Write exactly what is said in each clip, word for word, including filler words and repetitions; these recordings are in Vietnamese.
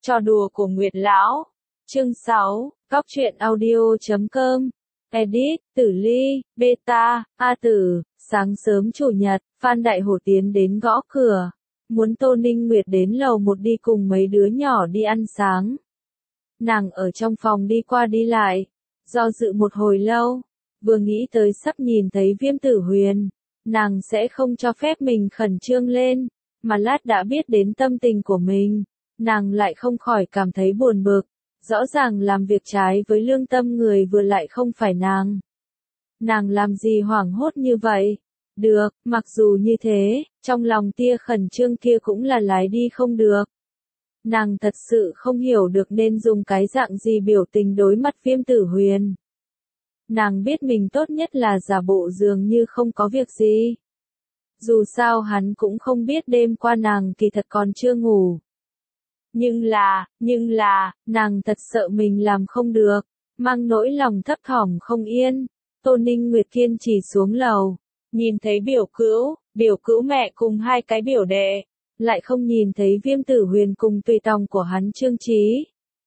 Trò đùa của Nguyệt Lão. Chương sáu, Góc truyện audio chấm com. Edit, Tử Ly, Beta, A Tử. Sáng sớm chủ nhật, Phan Đại Hổ tiến đến gõ cửa. Muốn Tô Ninh Nguyệt đến lầu một đi cùng mấy đứa nhỏ đi ăn sáng. Nàng ở trong phòng đi qua đi lại. Do dự một hồi lâu. Vừa nghĩ tới sắp nhìn thấy Viêm Tử Huyền. Nàng sẽ không cho phép mình khẩn trương lên. Mà lát đã biết đến tâm tình của mình. Nàng lại không khỏi cảm thấy buồn bực. Rõ ràng làm việc trái với lương tâm người vừa lại không phải nàng. Nàng làm gì hoảng hốt như vậy? Được, mặc dù như thế, trong lòng tia khẩn trương kia cũng là lái đi không được. Nàng thật sự không hiểu được nên dùng cái dạng gì biểu tình đối mặt Viêm Tử Huyền. Nàng biết mình tốt nhất là giả bộ dường như không có việc gì. Dù sao hắn cũng không biết đêm qua nàng kỳ thật còn chưa ngủ. Nhưng là, nhưng là, nàng thật sợ mình làm không được, mang nỗi lòng thấp thỏm không yên. Tô Ninh Nguyệt kiên trì xuống lầu, nhìn thấy biểu cữu, biểu cữu mẹ cùng hai cái biểu đệ, lại không nhìn thấy Viêm Tử Huyền cùng tùy tòng của hắn Trương Chí.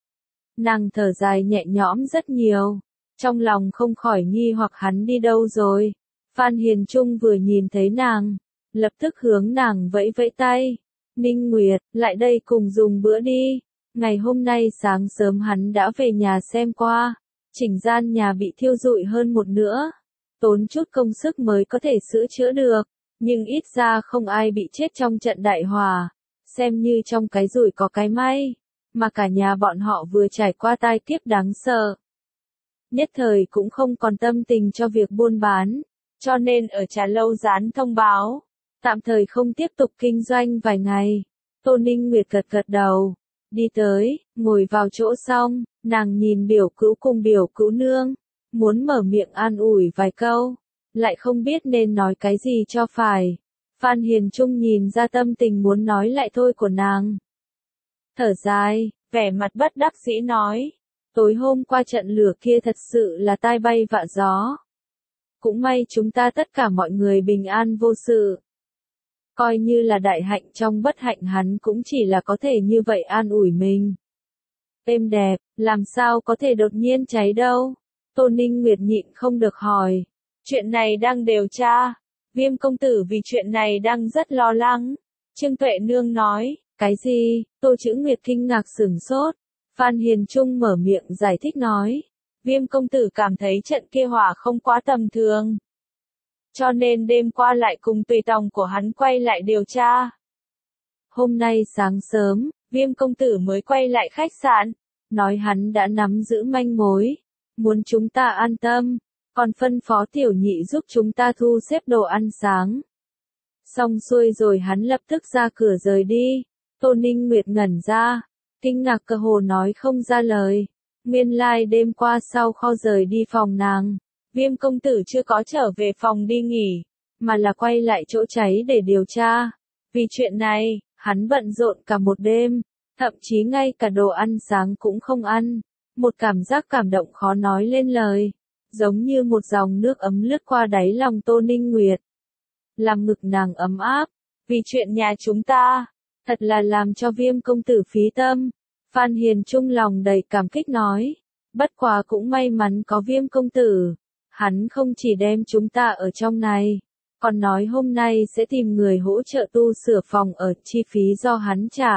Nàng thở dài nhẹ nhõm rất nhiều, trong lòng không khỏi nghi hoặc hắn đi đâu rồi. Phan Hiền Trung vừa nhìn thấy nàng, lập tức hướng nàng vẫy vẫy tay. Ninh Nguyệt, lại đây cùng dùng bữa đi. Ngày hôm nay sáng sớm hắn đã về nhà xem qua. Chỉnh gian nhà bị thiêu rụi hơn một nửa. Tốn chút công sức mới có thể sửa chữa được. Nhưng ít ra không ai bị chết trong trận đại hỏa. Xem như trong cái rủi có cái may. Mà cả nhà bọn họ vừa trải qua tai kiếp đáng sợ. Nhất thời cũng không còn tâm tình cho việc buôn bán. Cho nên ở trà lâu dán thông báo. Tạm thời không tiếp tục kinh doanh vài ngày. Tô Ninh Nguyệt gật gật đầu. Đi tới, ngồi vào chỗ xong, nàng nhìn biểu cữu cùng biểu cữu nương. Muốn mở miệng an ủi vài câu. Lại không biết nên nói cái gì cho phải. Phan Hiền Trung nhìn ra tâm tình muốn nói lại thôi của nàng. Thở dài, vẻ mặt bất đắc dĩ nói. Tối hôm qua trận lửa kia thật sự là tai bay vạ gió. Cũng may chúng ta tất cả mọi người bình an vô sự. Coi như là đại hạnh trong bất hạnh hắn cũng chỉ là có thể như vậy an ủi mình. Êm đẹp, làm sao có thể đột nhiên cháy đâu? Tô Ninh Nguyệt nhịn không được hỏi. Chuyện này đang điều tra. Viêm công tử vì chuyện này đang rất lo lắng. Trương Tuệ Nương nói. Cái gì? Tô Chữ Nguyệt kinh ngạc sửng sốt. Phan Hiền Trung mở miệng giải thích nói. Viêm công tử cảm thấy trận kia hỏa không quá tầm thường. Cho nên đêm qua lại cùng tùy tòng của hắn quay lại điều tra. Hôm nay sáng sớm, Viêm công tử mới quay lại khách sạn, nói hắn đã nắm giữ manh mối, muốn chúng ta an tâm, còn phân phó tiểu nhị giúp chúng ta thu xếp đồ ăn sáng. Xong xuôi rồi hắn lập tức ra cửa rời đi. Tô Ninh Nguyệt ngẩn ra, kinh ngạc cơ hồ nói không ra lời. Nguyên lai like đêm qua sau kho rời đi phòng nàng. Viêm công tử chưa có trở về phòng đi nghỉ, mà là quay lại chỗ cháy để điều tra. Vì chuyện này, hắn bận rộn cả một đêm, thậm chí ngay cả đồ ăn sáng cũng không ăn. Một cảm giác cảm động khó nói lên lời, giống như một dòng nước ấm lướt qua đáy lòng Tô Ninh Nguyệt. Làm ngực nàng ấm áp, vì chuyện nhà chúng ta, thật là làm cho Viêm công tử phí tâm. Phan Hiền Trung lòng đầy cảm kích nói, bất quá cũng may mắn có Viêm công tử. Hắn không chỉ đem chúng ta ở trong này, còn nói hôm nay sẽ tìm người hỗ trợ tu sửa phòng ở, chi phí do hắn trả.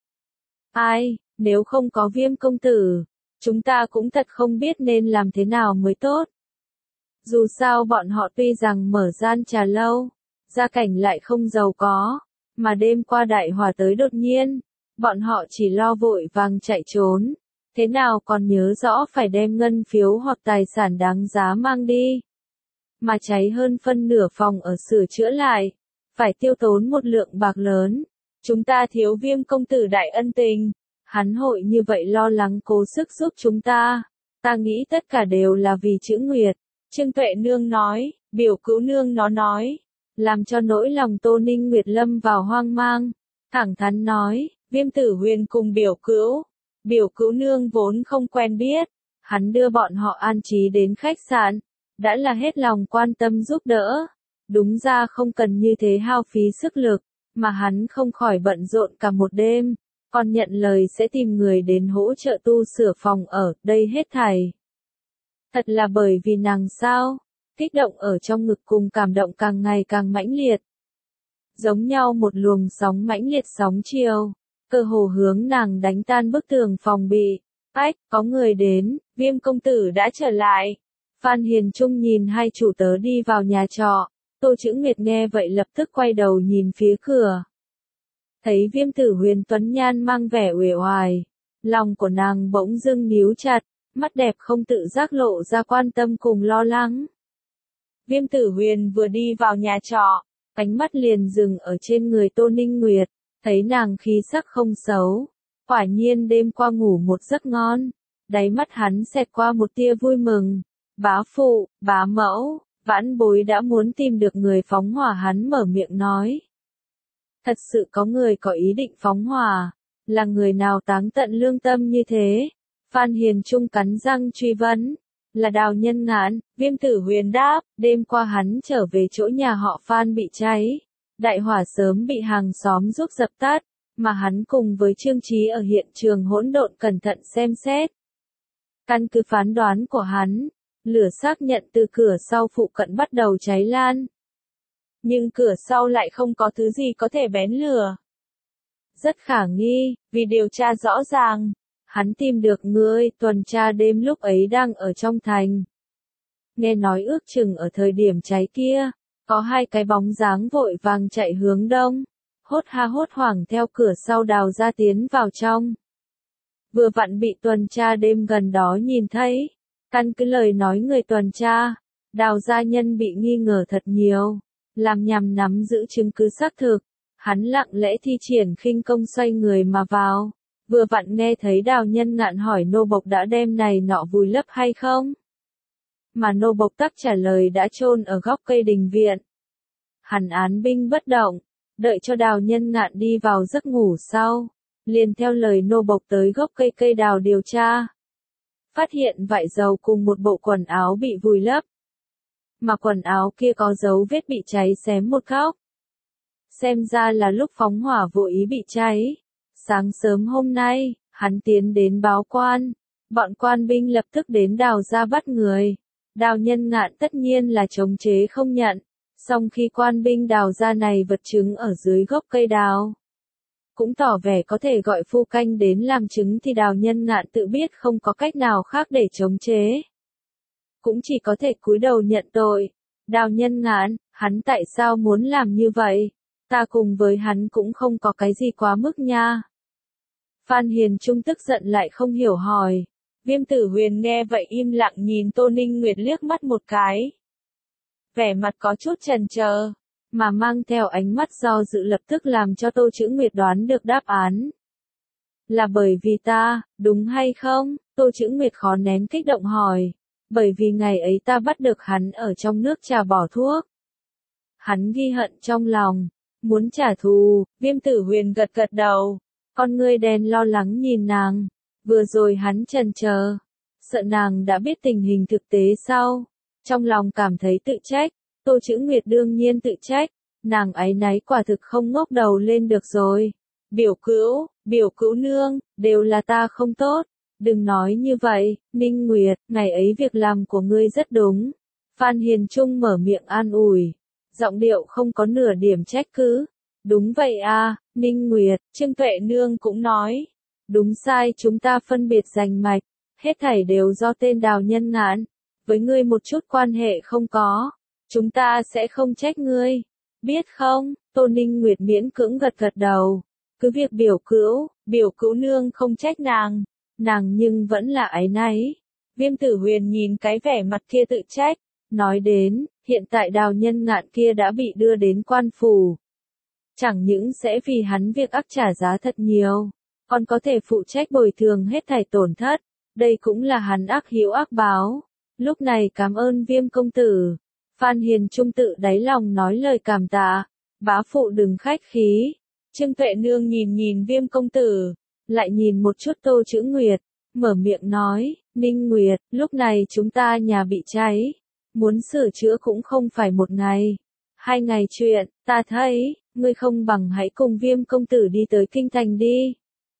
Ai, nếu không có Viêm công tử, chúng ta cũng thật không biết nên làm thế nào mới tốt. Dù sao bọn họ tuy rằng mở gian trà lâu, gia cảnh lại không giàu có, mà đêm qua đại hỏa tới đột nhiên, bọn họ chỉ lo vội vàng chạy trốn. Thế nào còn nhớ rõ phải đem ngân phiếu hoặc tài sản đáng giá mang đi. Mà cháy hơn phân nửa phòng ở sửa chữa lại. Phải tiêu tốn một lượng bạc lớn. Chúng ta thiếu Viêm công tử đại ân tình. Hắn hội như vậy lo lắng cố sức giúp chúng ta. Ta nghĩ tất cả đều là vì Chữ Nguyệt. Trương Tuệ Nương nói, biểu cữu nương nó nói. Làm cho nỗi lòng Tô Ninh Nguyệt lâm vào hoang mang. Thẳng thắn nói, Viêm Tử Huyền cùng biểu cữu. Biểu cữu nương vốn không quen biết, hắn đưa bọn họ an trí đến khách sạn, đã là hết lòng quan tâm giúp đỡ. Đúng ra không cần như thế hao phí sức lực, mà hắn không khỏi bận rộn cả một đêm. Con nhận lời sẽ tìm người đến hỗ trợ tu sửa phòng ở, đây hết thảy. Thật là bởi vì nàng sao? Kích động ở trong ngực cùng cảm động càng ngày càng mãnh liệt. Giống nhau một luồng sóng mãnh liệt sóng chiều, cơ hồ hướng nàng đánh tan bức tường phòng bị. Ách, có người đến, Viêm công tử đã trở lại. Phan Hiền Trung nhìn hai chủ tớ đi vào nhà trọ, Tô Chữ Nguyệt nghe vậy lập tức quay đầu nhìn phía cửa. Thấy Viêm tử Huyền tuấn nhan mang vẻ uể oải, lòng của nàng bỗng dưng níu chặt, mắt đẹp không tự giác lộ ra quan tâm cùng lo lắng. Viêm tử Huyền vừa đi vào nhà trọ, ánh mắt liền dừng ở trên người Tô Ninh Nguyệt, thấy nàng khí sắc không xấu, quả nhiên đêm qua ngủ một giấc ngon, đáy mắt hắn xẹt qua một tia vui mừng. Bá phụ, bá mẫu, vãn bối đã muốn tìm được người phóng hỏa, hắn mở miệng nói. Thật sự có người có ý định phóng hỏa, là người nào táng tận lương tâm như thế? Phan Hiền Trung cắn răng truy vấn. Là Đào Nhân Ngạn. Viêm tử Huyền đáp, đêm qua hắn trở về chỗ nhà họ Phan bị cháy. Đại hỏa sớm bị hàng xóm giúp dập tắt, mà hắn cùng với Trương Chí ở hiện trường hỗn độn cẩn thận xem xét. Căn cứ phán đoán của hắn, lửa xác nhận từ cửa sau phụ cận bắt đầu cháy lan. Nhưng cửa sau lại không có thứ gì có thể bén lửa. Rất khả nghi, vì điều tra rõ ràng, hắn tìm được người tuần tra đêm lúc ấy đang ở trong thành. Nghe nói ước chừng ở thời điểm cháy kia, có hai cái bóng dáng vội vàng chạy hướng đông, hốt ha hốt hoảng theo cửa sau đào ra tiến vào trong. Vừa vặn bị tuần tra đêm gần đó nhìn thấy. Căn cứ lời nói người tuần tra, Đào gia nhân bị nghi ngờ thật nhiều, làm nhằm nắm giữ chứng cứ xác thực, hắn lặng lẽ thi triển khinh công xoay người mà vào, vừa vặn nghe thấy Đào Nhân Ngạn hỏi nô bộc đã đem này nọ vùi lấp hay không. Mà nô bộc tắc trả lời đã chôn ở góc cây đình viện. Hắn án binh bất động, đợi cho Đào Nhân Ngạn đi vào giấc ngủ sau, liền theo lời nô bộc tới gốc cây cây đào điều tra. Phát hiện vải dầu cùng một bộ quần áo bị vùi lấp. Mà quần áo kia có dấu vết bị cháy xém một góc. Xem ra là lúc phóng hỏa vô ý bị cháy. Sáng sớm hôm nay, hắn tiến đến báo quan. Bọn quan binh lập tức đến Đào gia bắt người. Đào Nhân Ngạn tất nhiên là chống chế không nhận. Song khi quan binh Đào gia này vật chứng ở dưới gốc cây đào, cũng tỏ vẻ có thể gọi phu canh đến làm chứng thì Đào Nhân Ngạn tự biết không có cách nào khác để chống chế. Cũng chỉ có thể cúi đầu nhận tội. Đào Nhân Ngạn, hắn tại sao muốn làm như vậy? Ta cùng với hắn cũng không có cái gì quá mức nha. Phan Hiền Trung tức giận lại không hiểu hỏi. Viêm tử Huyền nghe vậy im lặng nhìn Tô Ninh Nguyệt liếc mắt một cái. Vẻ mặt có chút chần chờ, mà mang theo ánh mắt do dự lập tức làm cho Tô Chữ Nguyệt đoán được đáp án. Là bởi vì ta, đúng hay không? Tô Chữ Nguyệt khó nén kích động hỏi. Bởi vì ngày ấy ta bắt được hắn ở trong nước trà bỏ thuốc. Hắn ghi hận trong lòng, muốn trả thù. Viêm tử Huyền gật gật đầu, con ngươi đen lo lắng nhìn nàng. Vừa rồi hắn chần chờ, sợ nàng đã biết tình hình thực tế sau, trong lòng cảm thấy tự trách. Tô Chữ Nguyệt đương nhiên tự trách, nàng áy náy quả thực không ngóc đầu lên được rồi. Biểu cữu, biểu cữu nương, đều là ta không tốt, đừng nói như vậy. Ninh Nguyệt, ngày ấy việc làm của ngươi rất đúng. Phan Hiền Trung mở miệng an ủi, giọng điệu không có nửa điểm trách cứ. Đúng vậy à, Ninh Nguyệt, Trương Tuệ nương cũng nói, đúng sai chúng ta phân biệt rành mạch, hết thảy đều do tên Đào Nhân Ngạn, với ngươi một chút quan hệ không có. Chúng ta sẽ không trách ngươi, biết không? Tô Ninh Nguyệt miễn cưỡng gật gật đầu. Cứ việc biểu cữu, biểu cữu nương không trách nàng, nàng nhưng vẫn là áy náy. Viêm tử Huyền nhìn cái vẻ mặt kia tự trách, nói đến, hiện tại Đào Nhân Ngạn kia đã bị đưa đến quan phủ. Chẳng những sẽ vì hắn việc ác trả giá thật nhiều, còn có thể phụ trách bồi thường hết thảy tổn thất, đây cũng là hắn ác hiếu ác báo. Lúc này cảm ơn Viêm công tử. Phan Hiền Trung tự đáy lòng nói lời cảm tạ, bá phụ đừng khách khí. Trương Tuệ nương nhìn nhìn Viêm công tử, lại nhìn một chút Tô Chữ Nguyệt, mở miệng nói, Ninh Nguyệt, lúc này chúng ta nhà bị cháy, muốn sửa chữa cũng không phải một ngày, hai ngày chuyện, ta thấy, ngươi không bằng hãy cùng Viêm công tử đi tới kinh thành đi.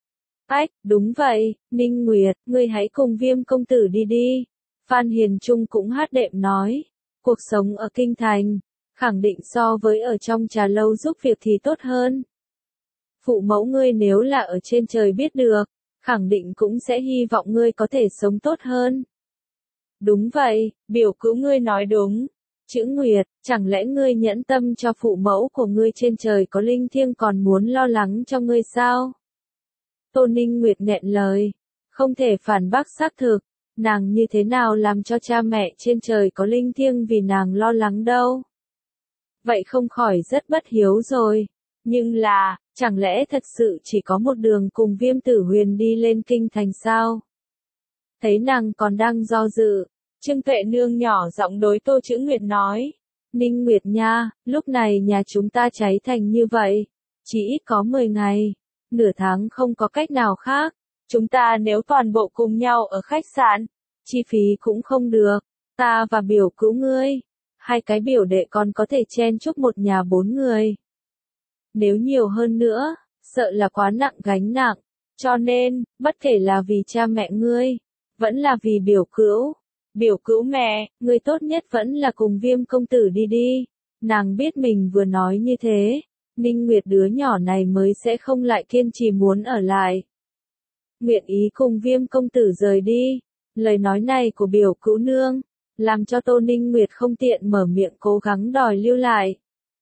Ách, đúng vậy, Ninh Nguyệt, ngươi hãy cùng Viêm công tử đi đi. Phan Hiền Trung cũng hát đệm nói, cuộc sống ở kinh thành, khẳng định so với ở trong trà lâu giúp việc thì tốt hơn. Phụ mẫu ngươi nếu là ở trên trời biết được, khẳng định cũng sẽ hy vọng ngươi có thể sống tốt hơn. Đúng vậy, biểu cứu ngươi nói đúng. Chữ Nguyệt, chẳng lẽ ngươi nhẫn tâm cho phụ mẫu của ngươi trên trời có linh thiêng còn muốn lo lắng cho ngươi sao? Tô Ninh Nguyệt nghẹn lời, không thể phản bác xác thực, nàng như thế nào làm cho cha mẹ trên trời có linh thiêng vì nàng lo lắng đâu. Vậy không khỏi rất bất hiếu rồi. Nhưng là, chẳng lẽ thật sự chỉ có một đường cùng Viêm Tử Huyền đi lên kinh thành sao? Thấy nàng còn đang do dự, Trương Tuệ Nương nhỏ giọng đối Tô Chữ Nguyệt nói, Ninh Nguyệt nha, lúc này nhà chúng ta cháy thành như vậy, chỉ ít có mười ngày, nửa tháng không có cách nào khác, chúng ta nếu toàn bộ cùng nhau ở khách sạn, chi phí cũng không được, ta và biểu cứu ngươi, hai cái biểu đệ còn có thể chen chúc một nhà bốn người. Nếu nhiều hơn nữa, sợ là quá nặng gánh nặng, cho nên, bất kể là vì cha mẹ ngươi, vẫn là vì biểu cữu. Biểu cữu mẹ, người tốt nhất vẫn là cùng Viêm công tử đi đi. Nàng biết mình vừa nói như thế, Ninh Nguyệt đứa nhỏ này mới sẽ không lại kiên trì muốn ở lại. Nguyện ý cùng Viêm công tử rời đi. Lời nói này của biểu cữu nương, làm cho Tô Ninh Nguyệt không tiện mở miệng cố gắng đòi lưu lại.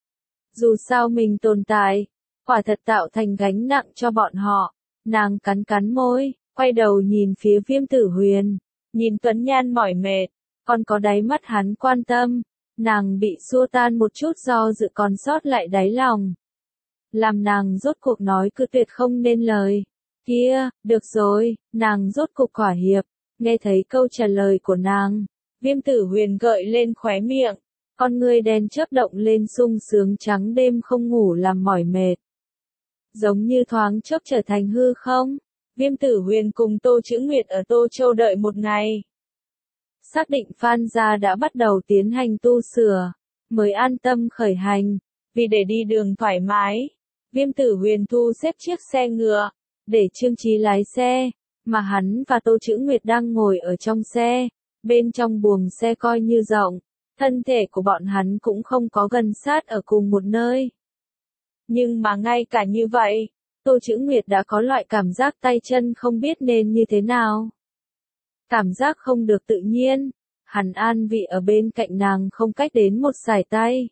Dù sao mình tồn tại, quả thật tạo thành gánh nặng cho bọn họ. Nàng cắn cắn môi, quay đầu nhìn phía Viêm Tử Huyền. Nhìn Tuấn Nhan mỏi mệt, còn có đáy mắt hắn quan tâm, nàng bị xua tan một chút do dự còn sót lại đáy lòng. Làm nàng rốt cuộc nói cự tuyệt không nên lời. Kia, được rồi, nàng rốt cuộc thỏa hiệp, nghe thấy câu trả lời của nàng. Viêm Tử Huyền gợi lên khóe miệng, con ngươi đen chớp động lên sung sướng trắng đêm không ngủ làm mỏi mệt. Giống như thoáng chốc trở thành hư không. Viêm Tử Huyền cùng Tô Chữ Nguyệt ở Tô Châu đợi một ngày. Xác định Phan gia đã bắt đầu tiến hành tu sửa, mới an tâm khởi hành, vì để đi đường thoải mái. Viêm Tử Huyền thu xếp chiếc xe ngựa, để Trương Chí lái xe, mà hắn và Tô Chữ Nguyệt đang ngồi ở trong xe, bên trong buồng xe coi như rộng, thân thể của bọn hắn cũng không có gần sát ở cùng một nơi. Nhưng mà ngay cả như vậy, Tô Chữ Nguyệt đã có loại cảm giác tay chân không biết nên như thế nào. Cảm giác không được tự nhiên, hắn an vị ở bên cạnh nàng không cách đến một sải tay.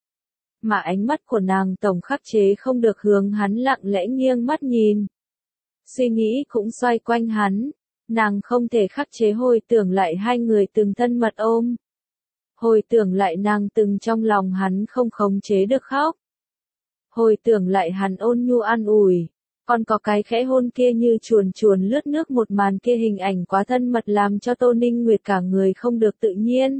Mà ánh mắt của nàng tổng khắc chế không được hướng hắn lặng lẽ nghiêng mắt nhìn. Suy nghĩ cũng xoay quanh hắn, nàng không thể khắc chế hồi tưởng lại hai người từng thân mật ôm. Hồi tưởng lại nàng từng trong lòng hắn không khống chế được khóc. Hồi tưởng lại hắn ôn nhu an ủi, còn có cái khẽ hôn kia như chuồn chuồn lướt nước một màn kia hình ảnh quá thân mật làm cho Tô Ninh Nguyệt cả người không được tự nhiên.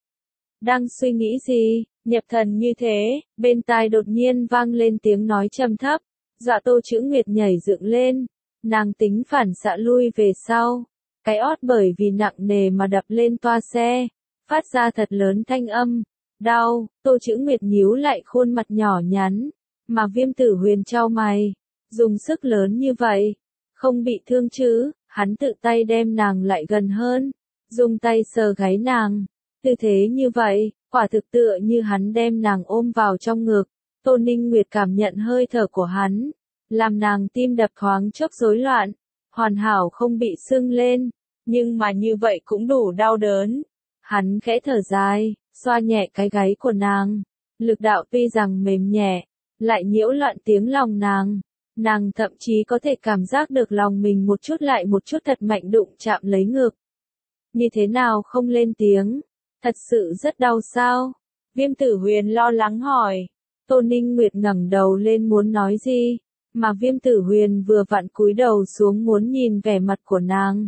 Đang suy nghĩ gì, nhập thần như thế, bên tai đột nhiên vang lên tiếng nói trầm thấp, dọa Tô Chữ Nguyệt nhảy dựng lên, nàng tính phản xạ lui về sau, cái ót bởi vì nặng nề mà đập lên toa xe, phát ra thật lớn thanh âm, đau, Tô Chữ Nguyệt nhíu lại khuôn mặt nhỏ nhắn. Mà Viêm Tử Huyền chau mày, dùng sức lớn như vậy, không bị thương chứ, hắn tự tay đem nàng lại gần hơn, dùng tay sờ gáy nàng, tư thế như vậy, quả thực tựa như hắn đem nàng ôm vào trong ngực. Tô Ninh Nguyệt cảm nhận hơi thở của hắn, làm nàng tim đập thoáng chốc rối loạn, hoàn hảo không bị sưng lên, nhưng mà như vậy cũng đủ đau đớn. Hắn khẽ thở dài, xoa nhẹ cái gáy của nàng, lực đạo tuy rằng mềm nhẹ, lại nhiễu loạn tiếng lòng nàng. Nàng thậm chí có thể cảm giác được lòng mình một chút lại một chút thật mạnh đụng chạm lấy ngực. Như thế nào không lên tiếng? Thật sự rất đau sao? Viêm Tử Huyền lo lắng hỏi. Tô Ninh Nguyệt ngẩng đầu lên muốn nói gì, mà Viêm Tử Huyền vừa vặn cúi đầu xuống muốn nhìn vẻ mặt của nàng.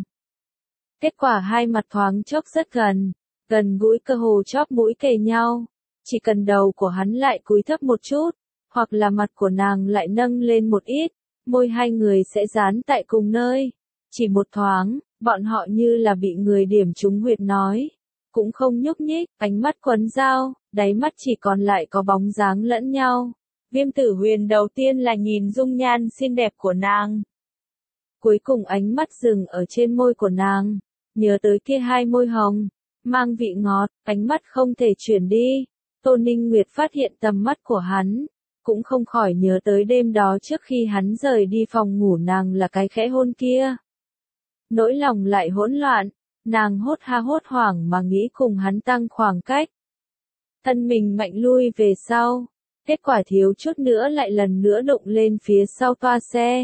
Kết quả hai mặt thoáng chốc rất gần, gần gũi cơ hồ chóp mũi kề nhau. Chỉ cần đầu của hắn lại cúi thấp một chút, hoặc là mặt của nàng lại nâng lên một ít, môi hai người sẽ dán tại cùng nơi. Chỉ một thoáng, bọn họ như là bị người điểm trúng huyệt nói. Cũng không nhúc nhích, ánh mắt quấn dao, đáy mắt chỉ còn lại có bóng dáng lẫn nhau. Viêm Tử Huyền đầu tiên là nhìn dung nhan xinh đẹp của nàng. Cuối cùng ánh mắt dừng ở trên môi của nàng, nhớ tới kia hai môi hồng, mang vị ngọt, ánh mắt không thể chuyển đi. Tô Ninh Nguyệt phát hiện tầm mắt của hắn, cũng không khỏi nhớ tới đêm đó trước khi hắn rời đi phòng ngủ nàng là cái khẽ hôn kia. Nỗi lòng lại hỗn loạn, nàng hốt ha hốt hoảng mà nghĩ cùng hắn tăng khoảng cách. Thân mình mạnh lui về sau, kết quả thiếu chút nữa lại lần nữa đụng lên phía sau toa xe.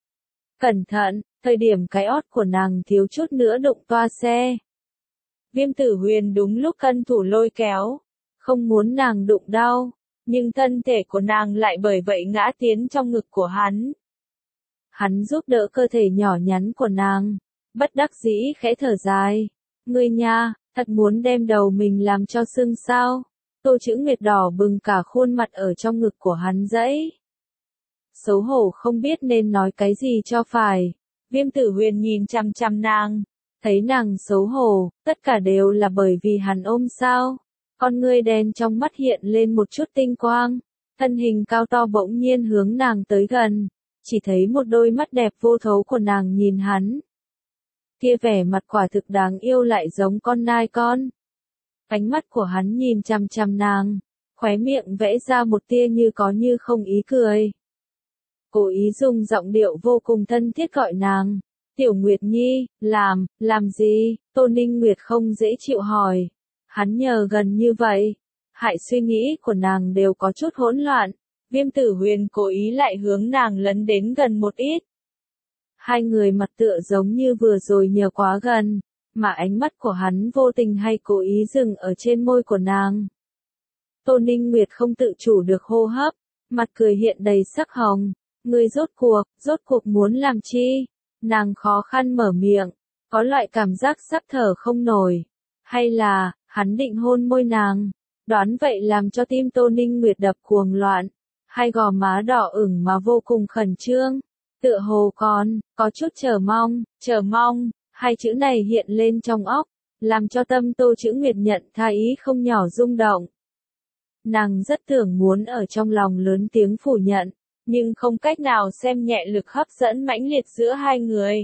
Cẩn thận, thời điểm cái ót của nàng thiếu chút nữa đụng toa xe. Viêm Tử Huyền đúng lúc cân thủ lôi kéo, không muốn nàng đụng đau, nhưng thân thể của nàng lại bởi vậy ngã tiến trong ngực của hắn. Hắn giúp đỡ cơ thể nhỏ nhắn của nàng, bất đắc dĩ khẽ thở dài. Ngươi nha, thật muốn đem đầu mình làm cho sưng sao? Tô Chữ Nguyệt đỏ bừng cả khuôn mặt ở trong ngực của hắn dẫy. Xấu hổ không biết nên nói cái gì cho phải. Viêm Tử Huyền nhìn chằm chằm nàng, thấy nàng xấu hổ, tất cả đều là bởi vì hắn ôm sao. Con ngươi đen trong mắt hiện lên một chút tinh quang, thân hình cao to bỗng nhiên hướng nàng tới gần, chỉ thấy một đôi mắt đẹp vô thấu của nàng nhìn hắn. Kia vẻ mặt quả thực đáng yêu lại giống con nai con. Ánh mắt của hắn nhìn chằm chằm nàng, khóe miệng vẽ ra một tia như có như không ý cười. Cố ý dùng giọng điệu vô cùng thân thiết gọi nàng, Tiểu Nguyệt Nhi, làm, làm gì? Tô Ninh Nguyệt không dễ chịu hỏi. Hắn nhờ gần như vậy, hại suy nghĩ của nàng đều có chút hỗn loạn. Viêm Tử Huyền cố ý lại hướng nàng lấn đến gần một ít. Hai người mặt tựa giống như vừa rồi nhờ quá gần, mà ánh mắt của hắn vô tình hay cố ý dừng ở trên môi của nàng. Tô Ninh Nguyệt không tự chủ được hô hấp, mặt cười hiện đầy sắc hồng. Ngươi rốt cuộc, rốt cuộc muốn làm chi? Nàng khó khăn mở miệng, có loại cảm giác sắp thở không nổi. Hay là, hắn định hôn môi nàng? Đoán vậy làm cho tim Tô Ninh Nguyệt đập cuồng loạn, hai gò má đỏ ửng mà vô cùng khẩn trương. Tựa hồ còn, có chút chờ mong, chờ mong, hai chữ này hiện lên trong óc, làm cho tâm Tô Chữ Nguyệt nhận tha ý không nhỏ rung động. Nàng rất tưởng muốn ở trong lòng lớn tiếng phủ nhận, nhưng không cách nào xem nhẹ lực hấp dẫn mãnh liệt giữa hai người.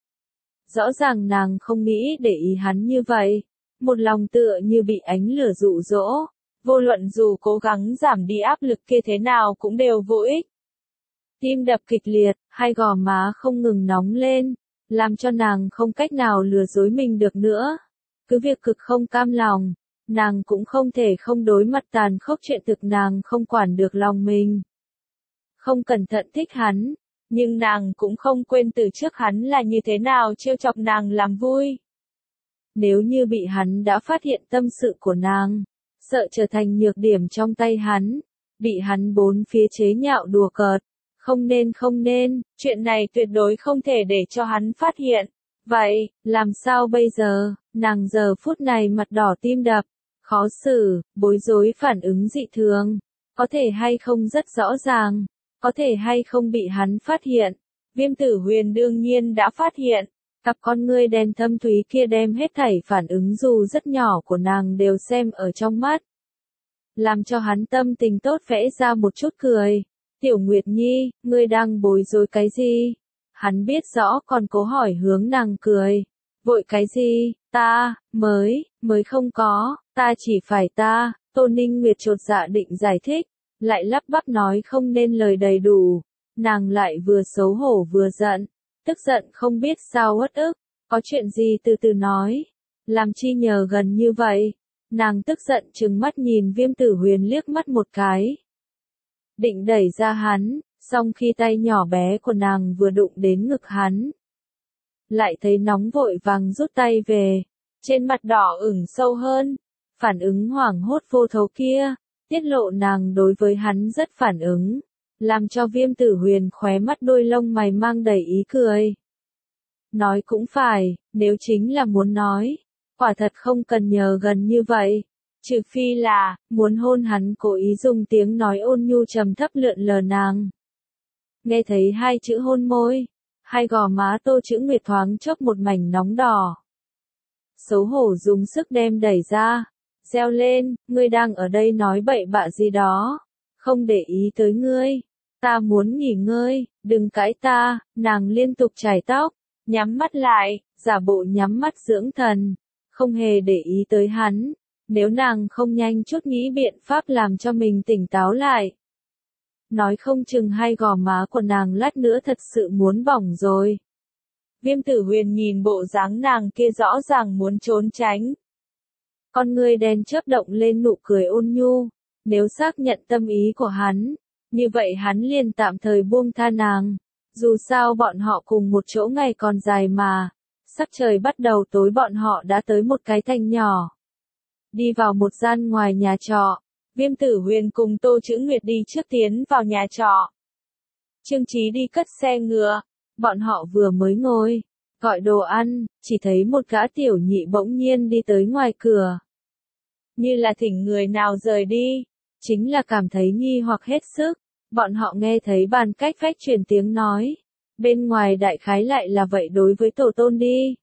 Rõ ràng nàng không nghĩ để ý hắn như vậy, một lòng tựa như bị ánh lửa dụ dỗ, vô luận dù cố gắng giảm đi áp lực kia thế nào cũng đều vô ích. Tim đập kịch liệt, hai gò má không ngừng nóng lên, làm cho nàng không cách nào lừa dối mình được nữa. Cứ việc cực không cam lòng, nàng cũng không thể không đối mặt tàn khốc chuyện thực nàng không quản được lòng mình. Không cẩn thận thích hắn, nhưng nàng cũng không quên từ trước hắn là như thế nào trêu chọc nàng làm vui. Nếu như bị hắn đã phát hiện tâm sự của nàng, sợ trở thành nhược điểm trong tay hắn, bị hắn bốn phía chế nhạo đùa cợt, không nên không nên, chuyện này tuyệt đối không thể để cho hắn phát hiện. Vậy, làm sao bây giờ? Nàng giờ phút này mặt đỏ tim đập, khó xử, bối rối phản ứng dị thường, có thể hay không rất rõ ràng, có thể hay không bị hắn phát hiện. Viêm Tử Huyền đương nhiên đã phát hiện, cặp con ngươi đen thâm thúy kia đem hết thảy phản ứng dù rất nhỏ của nàng đều xem ở trong mắt. Làm cho hắn tâm tình tốt vẽ ra một chút cười. Tiểu Nguyệt Nhi, ngươi đang bối rối cái gì? Hắn biết rõ còn cố hỏi hướng nàng cười. Vội cái gì? Ta, mới, mới không có, ta chỉ phải ta. Tô Ninh Nguyệt chột dạ định giải thích, lại lắp bắp nói không nên lời đầy đủ. Nàng lại vừa xấu hổ vừa giận, tức giận không biết sao uất ức, có chuyện gì từ từ nói. Làm chi nhờ gần như vậy? Nàng tức giận trừng mắt nhìn Viêm Tử Huyền liếc mắt một cái. Định đẩy ra hắn, song khi tay nhỏ bé của nàng vừa đụng đến ngực hắn, lại thấy nóng vội vàng rút tay về, trên mặt đỏ ửng sâu hơn, phản ứng hoảng hốt vô thấu kia, tiết lộ nàng đối với hắn rất phản ứng, làm cho Viêm Tử Huyền khóe mắt đôi lông mày mang đầy ý cười. Nói cũng phải, nếu chính là muốn nói, quả thật không cần nhờ gần như vậy. Trừ phi là, muốn hôn hắn cố ý dùng tiếng nói ôn nhu trầm thấp lượn lờ nàng. Nghe thấy hai chữ hôn môi, hai gò má Tô Chữ Nguyệt thoáng chốc một mảnh nóng đỏ. Xấu hổ dùng sức đem đẩy ra, reo lên, ngươi đang ở đây nói bậy bạ gì đó, không để ý tới ngươi. ta muốn nghỉ ngơi, đừng cãi ta, nàng liên tục chải tóc, nhắm mắt lại, giả bộ nhắm mắt dưỡng thần, không hề để ý tới hắn, nếu nàng không nhanh chút nghĩ biện pháp làm cho mình tỉnh táo lại. Nói không chừng hai gò má của nàng lát nữa thật sự muốn bỏng rồi. Viêm Tử Huyền nhìn bộ dáng nàng kia rõ ràng muốn trốn tránh. Con người đen chớp động lên nụ cười ôn nhu, nếu xác nhận tâm ý của hắn, như vậy hắn liền tạm thời buông tha nàng. Dù sao bọn họ cùng một chỗ ngày còn dài mà, sắc trời bắt đầu tối bọn họ đã tới một cái thành nhỏ. Đi vào một gian ngoài nhà trọ, Viêm Tử Huyền cùng Tô Chữ Nguyệt đi trước tiến vào nhà trọ. Trương Chí đi cất xe ngựa, bọn họ vừa mới ngồi, gọi đồ ăn, chỉ thấy một gã tiểu nhị bỗng nhiên đi tới ngoài cửa. Như là thỉnh người nào rời đi, chính là cảm thấy nghi hoặc hết sức, bọn họ nghe thấy bàn cách vách truyền tiếng nói. Bên ngoài đại khái lại là vậy đối với tổ tôn đi.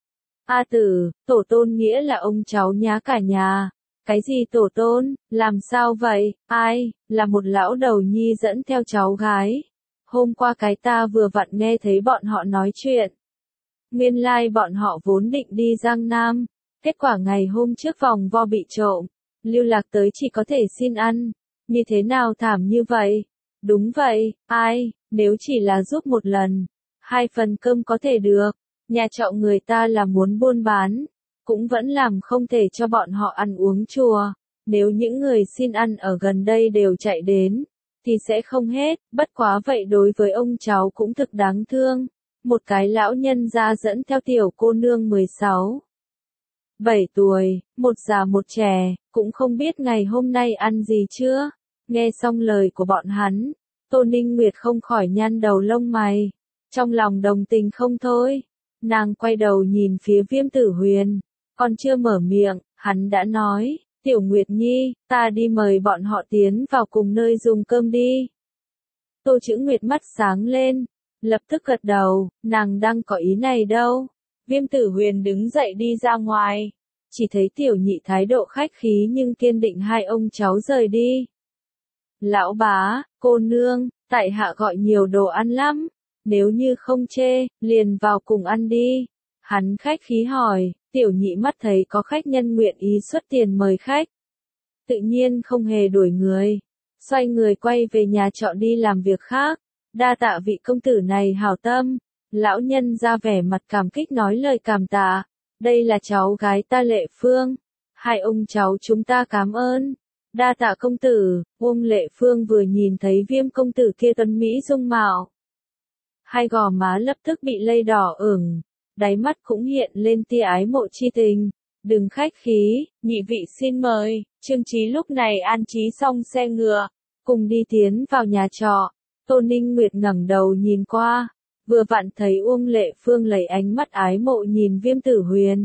A tử, tổ tôn nghĩa là ông cháu nhá cả nhà. Cái gì tổ tôn, làm sao vậy, ai, là một lão đầu nhi dẫn theo cháu gái. Hôm qua cái ta vừa vặn nghe thấy bọn họ nói chuyện. Nguyên lai like bọn họ vốn định đi Giang Nam, kết quả ngày hôm trước vòng vo bị trộm, lưu lạc tới chỉ có thể xin ăn. Như thế nào thảm như vậy? Đúng vậy, ai, nếu chỉ là giúp một lần, hai phần cơm có thể được, nhà trọ người ta là muốn buôn bán, cũng vẫn làm không thể cho bọn họ ăn uống chùa, nếu những người xin ăn ở gần đây đều chạy đến, thì sẽ không hết, bất quá vậy đối với ông cháu cũng thực đáng thương, một cái lão nhân gia dẫn theo tiểu cô nương mười sáu, bảy tuổi, một già một trẻ, cũng không biết ngày hôm nay ăn gì chưa, nghe xong lời của bọn hắn. Tô Ninh Nguyệt không khỏi nhăn đầu lông mày, trong lòng đồng tình không thôi. Nàng quay đầu nhìn phía Viêm Tử Huyền, còn chưa mở miệng, hắn đã nói, Tiểu Nguyệt Nhi, ta đi mời bọn họ tiến vào cùng nơi dùng cơm đi. Tô Chữ Nguyệt mắt sáng lên, lập tức gật đầu, nàng đang có ý này đâu. Viêm Tử Huyền đứng dậy đi ra ngoài, chỉ thấy tiểu nhị thái độ khách khí nhưng kiên định hai ông cháu rời đi. Lão bá, cô nương, tại hạ gọi nhiều đồ ăn lắm, nếu như không chê, liền vào cùng ăn đi. Hắn khách khí hỏi, tiểu nhị mắt thấy có khách nhân nguyện ý xuất tiền mời khách. Tự nhiên không hề đuổi người, xoay người quay về nhà trọ đi làm việc khác. Đa tạ vị công tử này hảo tâm, lão nhân ra vẻ mặt cảm kích nói lời cảm tạ. Đây là cháu gái ta Lệ Phương, hai ông cháu chúng ta cảm ơn. Đa tạ công tử, Uông Lệ Phương vừa nhìn thấy Viêm công tử kia tuấn mỹ dung mạo. Hai gò má lập tức bị lây đỏ ửng, đáy mắt cũng hiện lên tia ái mộ chi tình. Đừng khách khí, nhị vị xin mời. Trương Chí lúc này an trí xong xe ngựa, cùng đi tiến vào nhà trọ. Tô Ninh Nguyệt ngẩng đầu nhìn qua, vừa vặn thấy Uông Lệ Phương lấy ánh mắt ái mộ nhìn Viêm Tử Huyền.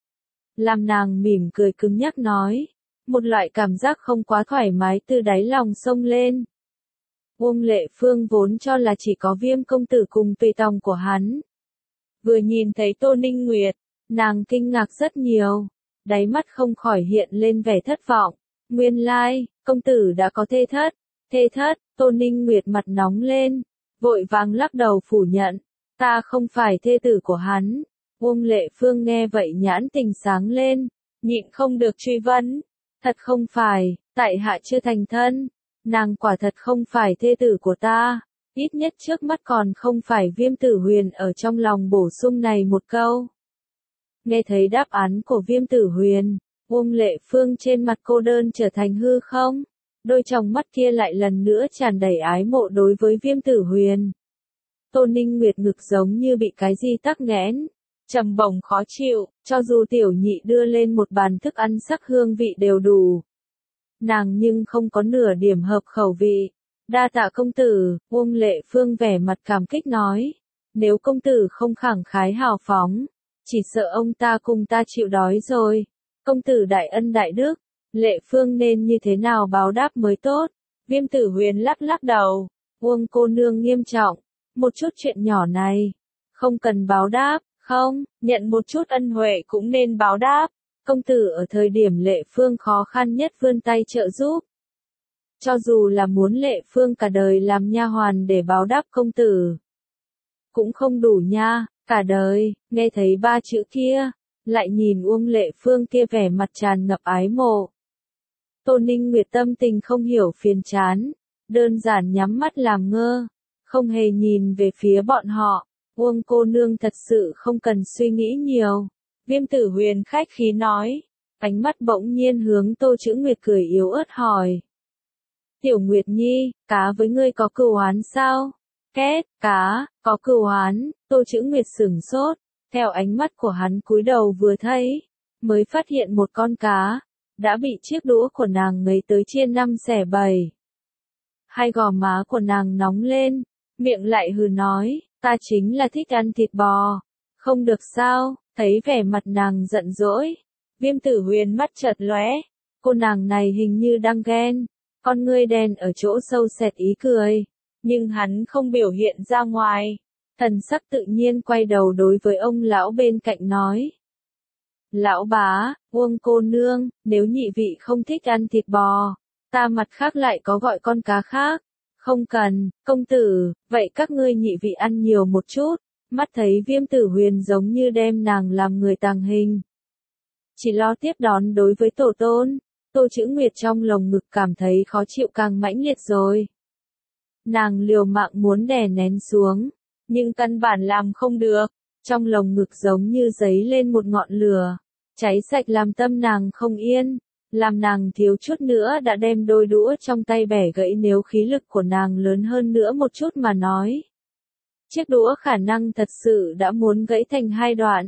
Làm nàng mỉm cười cứng nhắc nói, một loại cảm giác không quá thoải mái từ đáy lòng xông lên. Uông Lệ Phương vốn cho là chỉ có Viêm công tử cùng tùy tòng của hắn. Vừa nhìn thấy Tô Ninh Nguyệt, nàng kinh ngạc rất nhiều, đáy mắt không khỏi hiện lên vẻ thất vọng. Nguyên lai, like, công tử đã có thê thất. Thê thất, Tô Ninh Nguyệt mặt nóng lên, vội vàng lắc đầu phủ nhận, ta không phải thê tử của hắn. Uông Lệ Phương nghe vậy nhãn tình sáng lên, nhịn không được truy vấn, thật không phải, tại hạ chưa thành thân, nàng quả thật không phải thê tử của ta, ít nhất trước mắt còn không phải. Viêm Tử Huyền ở trong lòng bổ sung này một câu. Nghe thấy đáp án của Viêm Tử Huyền, Uông Lệ Phương trên mặt cô đơn trở thành hư không, đôi tròng mắt kia lại lần nữa tràn đầy ái mộ đối với Viêm Tử Huyền. Tô Ninh Nguyệt ngực giống như bị cái gì tắc nghẽn, trầm bổng khó chịu, cho dù tiểu nhị đưa lên một bàn thức ăn sắc hương vị đều đủ. Nàng nhưng không có nửa điểm hợp khẩu vị. Đa tạ công tử, Uông Lệ Phương vẻ mặt cảm kích nói, nếu công tử không khẳng khái hào phóng, chỉ sợ ông ta cùng ta chịu đói rồi. Công tử đại ân đại đức, Lệ Phương nên như thế nào báo đáp mới tốt? Viêm Tử Huyền lắc lắc đầu, Uông cô nương nghiêm trọng, một chút chuyện nhỏ này, không cần báo đáp, không, nhận một chút ân huệ cũng nên báo đáp. Công tử ở thời điểm Lệ Phương khó khăn nhất vươn tay trợ giúp. cho dù là muốn Lệ Phương cả đời làm nha hoàn để báo đáp công tử. Cũng không đủ nha, cả đời, nghe thấy ba chữ kia, lại nhìn Uông Lệ Phương kia vẻ mặt tràn ngập ái mộ. Tô Ninh Nguyệt tâm tình không hiểu phiền chán, đơn giản nhắm mắt làm ngơ, không hề nhìn về phía bọn họ. Uông cô nương thật sự không cần suy nghĩ nhiều. Viêm Tử Huyền khách khí nói, ánh mắt bỗng nhiên hướng Tô Chữ Nguyệt cười yếu ớt hỏi. Tiểu Nguyệt Nhi, cá với ngươi có cừu oán sao? Két, cá, có cừu oán, Tô Chữ Nguyệt sửng sốt, theo ánh mắt của hắn cúi đầu vừa thấy, mới phát hiện một con cá, đã bị chiếc đũa của nàng ngấy tới chia năm xẻ bảy. Hai gò má của nàng nóng lên, miệng lại hừ nói, ta chính là thích ăn thịt bò, không được sao, thấy vẻ mặt nàng giận dỗi. Viêm Tử Huyền mắt chợt lóe, cô nàng này hình như đang ghen, con ngươi đen ở chỗ sâu xẹt ý cười, nhưng hắn không biểu hiện ra ngoài, thần sắc tự nhiên quay đầu đối với ông lão bên cạnh nói. Lão bá, Uông cô nương, nếu nhị vị không thích ăn thịt bò, ta mặt khác lại có gọi con cá khác. Không cần, công tử, vậy các ngươi nhị vị ăn nhiều một chút. Mắt thấy Viêm Tử Huyền giống như đem nàng làm người tàng hình. Chỉ lo tiếp đón đối với tổ tôn, Tô Chữ Nguyệt trong lồng ngực cảm thấy khó chịu càng mãnh liệt rồi. Nàng liều mạng muốn đè nén xuống, nhưng căn bản làm không được, trong lồng ngực giống như giấy lên một ngọn lửa, cháy sạch làm tâm nàng không yên, làm nàng thiếu chút nữa đã đem đôi đũa trong tay bẻ gãy nếu khí lực của nàng lớn hơn nữa một chút mà nói. Chiếc đũa khả năng thật sự đã muốn gãy thành hai đoạn.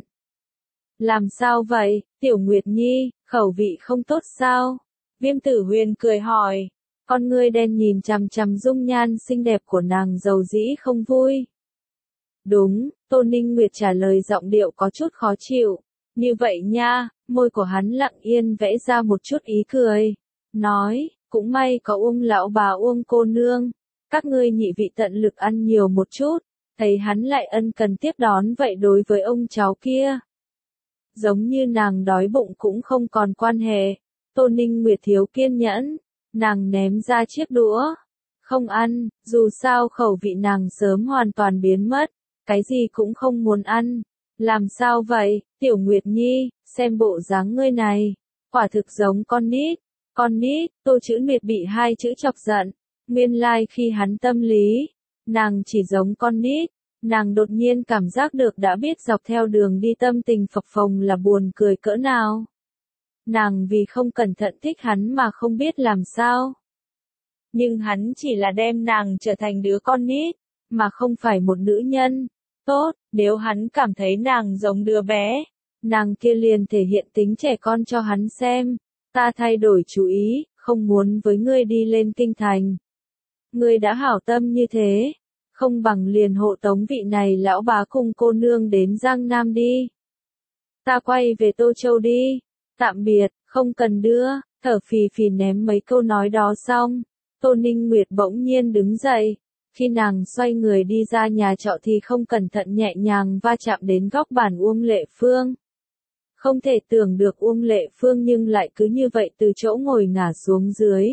Làm sao vậy, Tiểu Nguyệt Nhi, khẩu vị không tốt sao? Viêm Tử Huyền cười hỏi, con ngươi đen nhìn chằm chằm dung nhan xinh đẹp của nàng dầu dĩ không vui. Đúng, Tô Ninh Nguyệt trả lời giọng điệu có chút khó chịu. Như vậy nha, môi của hắn lặng yên vẽ ra một chút ý cười. Nói, cũng may có Uông lão bà Uông cô nương. Các ngươi nhị vị tận lực ăn nhiều một chút. Thấy hắn lại ân cần tiếp đón vậy đối với ông cháu kia. Giống như nàng đói bụng cũng không còn quan hệ. Tô Ninh Nguyệt thiếu kiên nhẫn. Nàng ném ra chiếc đũa. Không ăn, dù sao khẩu vị nàng sớm hoàn toàn biến mất. Cái gì cũng không muốn ăn. Làm sao vậy, Tiểu Nguyệt Nhi, xem bộ dáng ngươi này. Quả thực giống con nít. Con nít, Tô Chữ Nguyệt bị hai chữ chọc giận. Nguyên lai like khi hắn tâm lý, nàng chỉ giống con nít. Nàng đột nhiên cảm giác được đã biết dọc theo đường đi tâm tình phập phồng là buồn cười cỡ nào. Nàng vì không cẩn thận thích hắn mà không biết làm sao. Nhưng hắn chỉ là đem nàng trở thành đứa con nít, mà không phải một nữ nhân. Tốt, nếu hắn cảm thấy nàng giống đứa bé, nàng kia liền thể hiện tính trẻ con cho hắn xem. Ta thay đổi chủ ý, không muốn với ngươi đi lên kinh thành. Ngươi đã hảo tâm như thế, không bằng liền hộ tống vị này lão bá cùng cô nương đến Giang Nam đi. Ta quay về Tô Châu đi. Tạm biệt, không cần đưa, thở phì phì ném mấy câu nói đó xong. Tô Ninh Nguyệt bỗng nhiên đứng dậy. Khi nàng xoay người đi ra nhà trọ thì không cẩn thận nhẹ nhàng va chạm đến góc bàn Uông Lệ Phương. Không thể tưởng được Uông Lệ Phương nhưng lại cứ như vậy từ chỗ ngồi ngả xuống dưới.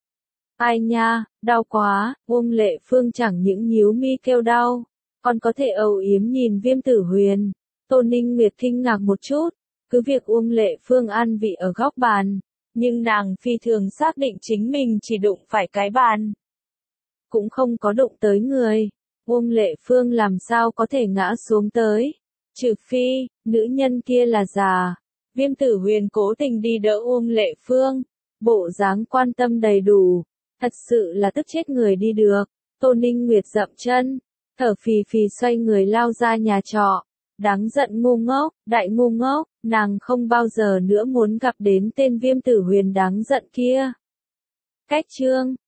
Ai nha, đau quá, Uông Lệ Phương chẳng những nhíu mi kêu đau, còn có thể âu yếm nhìn Viêm Tử Huyền. Tô Ninh Nguyệt kinh ngạc một chút, cứ việc Uông Lệ Phương an vị ở góc bàn, nhưng nàng phi thường xác định chính mình chỉ đụng phải cái bàn. Cũng không có đụng tới người, Uông Lệ Phương làm sao có thể ngã xuống tới, trừ phi, nữ nhân kia là già. Viêm Tử Huyền cố tình đi đỡ Uông Lệ Phương, bộ dáng quan tâm đầy đủ, thật sự là tức chết người đi được. Tô Ninh Nguyệt dậm chân, thở phì phì xoay người lao ra nhà trọ, đáng giận ngu ngốc, đại ngu ngốc, nàng không bao giờ nữa muốn gặp đến tên Viêm Tử Huyền đáng giận kia. Cách chương